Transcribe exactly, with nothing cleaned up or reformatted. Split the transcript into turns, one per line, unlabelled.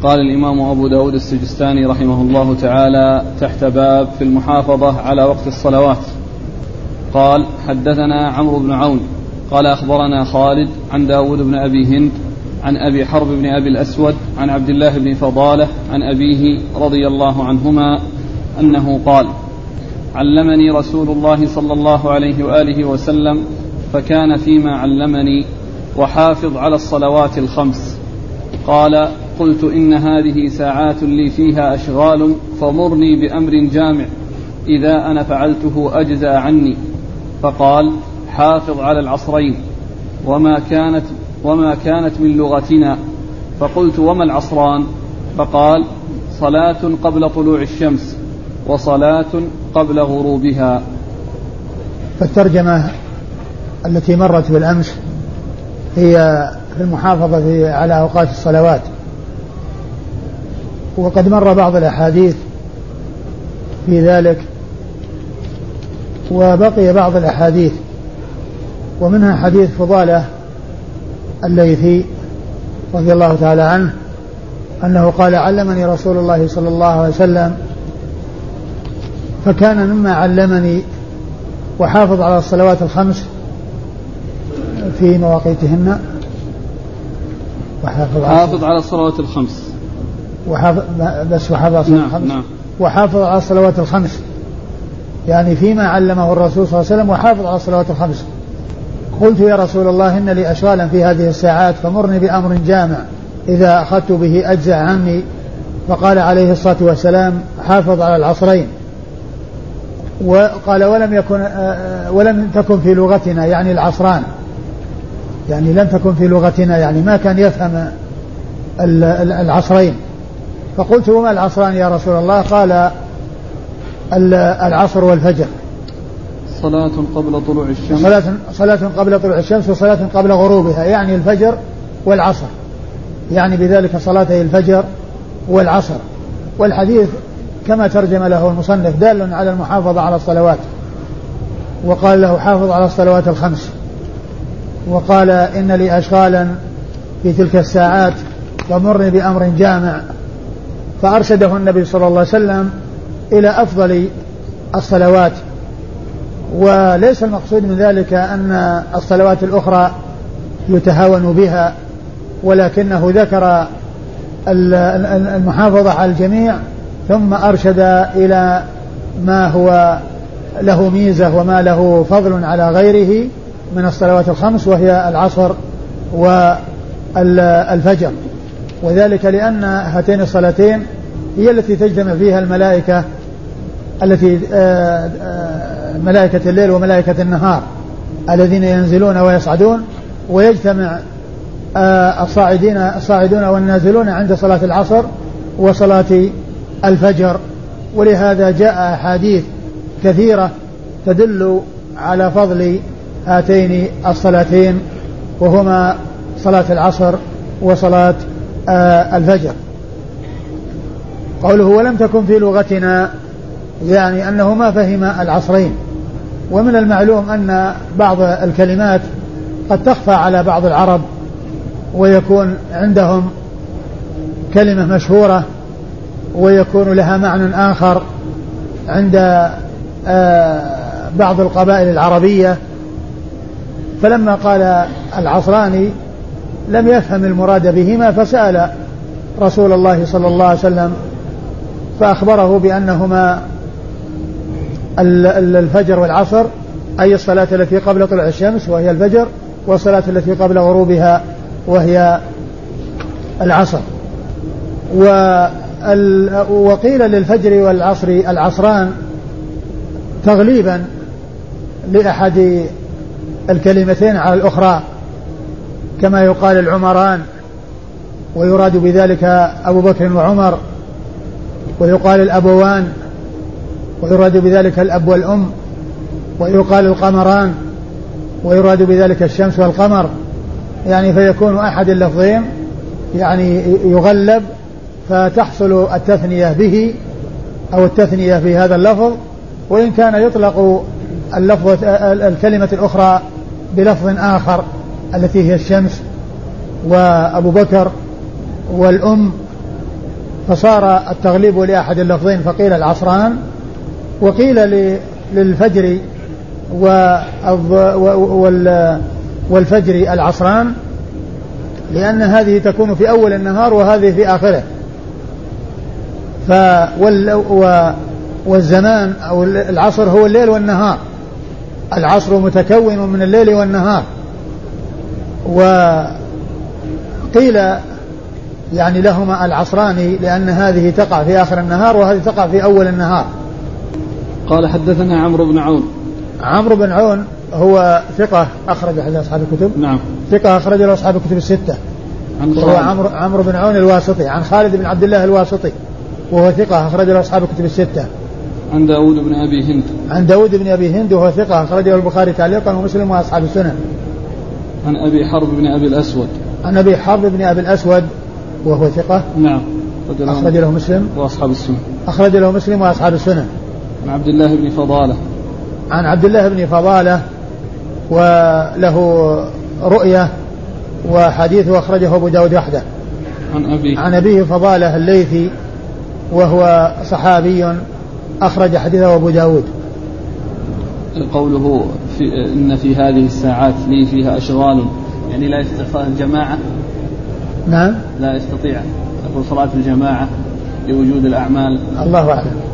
قال الإمام أبو داود السجستاني رحمه الله تعالى تحت باب في المحافظة على وقت الصلوات. قال حدثنا عمرو بن عون قال أخبرنا خالد عن داود بن أبي هند عن أبي حرب بن أبي الأسود عن عبد الله بن فضالة عن أبيه رضي الله عنهما أنه قال علمني رسول الله صلى الله عليه وآله وسلم فكان فيما علمني وحافظ على الصلوات الخمس. قال قلت إن هذه ساعات لي فيها أشغال فمرني بأمر جامع إذا أنا فعلته أجزى عني. فقال حافظ على العصرين وما كانت, وما كانت من لغتنا. فقلت وما العصران؟ فقال صلاة قبل طلوع الشمس وصلاة قبل غروبها.
فالترجمة التي مرت بالأمس هي في المحافظة على أوقات الصلوات، وقد مر بعض الأحاديث في ذلك وبقي بعض الأحاديث، ومنها حديث فضالة الليثي رضي الله تعالى عنه أنه قال علمني رسول الله صلى الله عليه وسلم فكان مما علمني وحافظ على الصلوات الخمس في مواقيتهن
وحافظ حافظ على الصلوات الخمس
وحافظ بس وحافظ على الصلوات الخمس
نعم.
وحافظ على الصلوات الخمس يعني فيما علمه الرسول صلى الله عليه وسلم وحافظ على الصلوات الخمس. قلت يا رسول الله إن لي أشغالا في هذه الساعات فمرني بأمر جامع إذا أخذت به أجزع عني. فقال عليه الصلاة والسلام حافظ على العصرين. وقال ولم يكن ولم تكن في لغتنا يعني العصران، يعني لم تكن في لغتنا يعني ما كان يفهم العصرين. فقلت وما العصران يا رسول الله؟ قال العصر والفجر.
صلاة قبل طلوع الشمس
صلاة, صلاة قبل طلوع الشمس وصلاة قبل غروبها، يعني الفجر والعصر، يعني بذلك صلاتي الفجر والعصر. والحديث كما ترجم له المصنف دال على المحافظة على الصلوات، وقال له حافظ على الصلوات الخمس، وقال إن لي أشغالا في تلك الساعات ومرني بأمر جامع. فأرشده النبي صلى الله عليه وسلم إلى أفضل الصلوات، وليس المقصود من ذلك أن الصلوات الأخرى يتهاون بها، ولكنه ذكر المحافظة على الجميع ثم أرشد إلى ما هو له ميزة وما له فضل على غيره من الصلوات الخمس، وهي العصر والفجر. وذلك لأن هاتين الصلاتين هي التي تجتمع فيها الملائكة التي ملائكة الليل وملائكة النهار الذين ينزلون ويصعدون، ويجتمع الصاعدين الصاعدون والنازلون عند صلاة العصر وصلاة الفجر. ولهذا جاء أحاديث كثيرة تدل على فضل هاتين الصلاتين، وهما صلاة العصر وصلاة الفجر. قوله ولم تكن في لغتنا يعني أنه ما فهم العصرين. ومن المعلوم أن بعض الكلمات قد تخفى على بعض العرب، ويكون عندهم كلمة مشهورة ويكون لها معنى آخر عند بعض القبائل العربية. فلما قال العصراني لم يفهم المراد بهما، فسأل رسول الله صلى الله عليه وسلم فأخبره بأنهما الفجر والعصر، أي الصلاة التي قبل طلوع الشمس وهي الفجر، والصلاة التي قبل غروبها وهي العصر. وقيل للفجر والعصر العصران تغليبا لأحد الكلمتين على الأخرى، كما يقال العمران ويراد بذلك أبو بكر وعمر، ويقال الأبوان ويراد بذلك الأب والأم، ويقال القمران ويراد بذلك الشمس والقمر، يعني فيكون أحد اللفظين يعني يغلب فتحصل التثنية به أو التثنية في هذا اللفظ، وإن كان يطلق اللفظ الكلمة الأخرى بلفظ آخر التي هي الشمس وأبو بكر والأم فصار التغليب لأحد اللفظين فقيل العصران، وقيل للفجر والفجر العصران، لأن هذه تكون في أول النهار وهذه في آخره. والزمان أو العصر هو الليل والنهار، العصر متكون من الليل والنهار. وقيل يعني لهما العصران لأن هذه تقع في آخر النهار وهذه تقع في أول النهار.
قال حدثنا عمرو بن عون.
عمرو بن عون هو ثقة أخرج حديث أصحاب الكتب.
نعم.
ثقة أخرج له أصحاب الكتب الستة. هو عمرو عمرو بن عون الواسطي عن خالد بن عبد الله الواسطي وهو ثقة أخرج له أصحاب الكتب الستة.
عن داود بن أبي هند.
عن داود بن أبي هند وهو ثقة أخرج له البخاري تعليقا ومسلم وأصحاب السنن.
عن أبي حرب بن أبي الأسود.
عن أبي حرب بن أبي الأسود وهو ثقة.
نعم.
أخرج له مسلم
وأصحاب السنن.
أخرج له مسلم وأصحاب السنن.
عن عبد الله بن فضالة.
عن عبد الله بن فضالة وله رؤية وحديثه أخرجه أبو داود وحده.
عن أبيه.
عن أبيه فضالة الليثي وهو صحابي أخرج حديثه أبو داود.
قوله في إن في هذه الساعات لي فيها أشغال، يعني لا يستطيع الجماعة.
نعم.
لا يستطيع صلاة الجماعة لوجود الأعمال.
الله أعلم.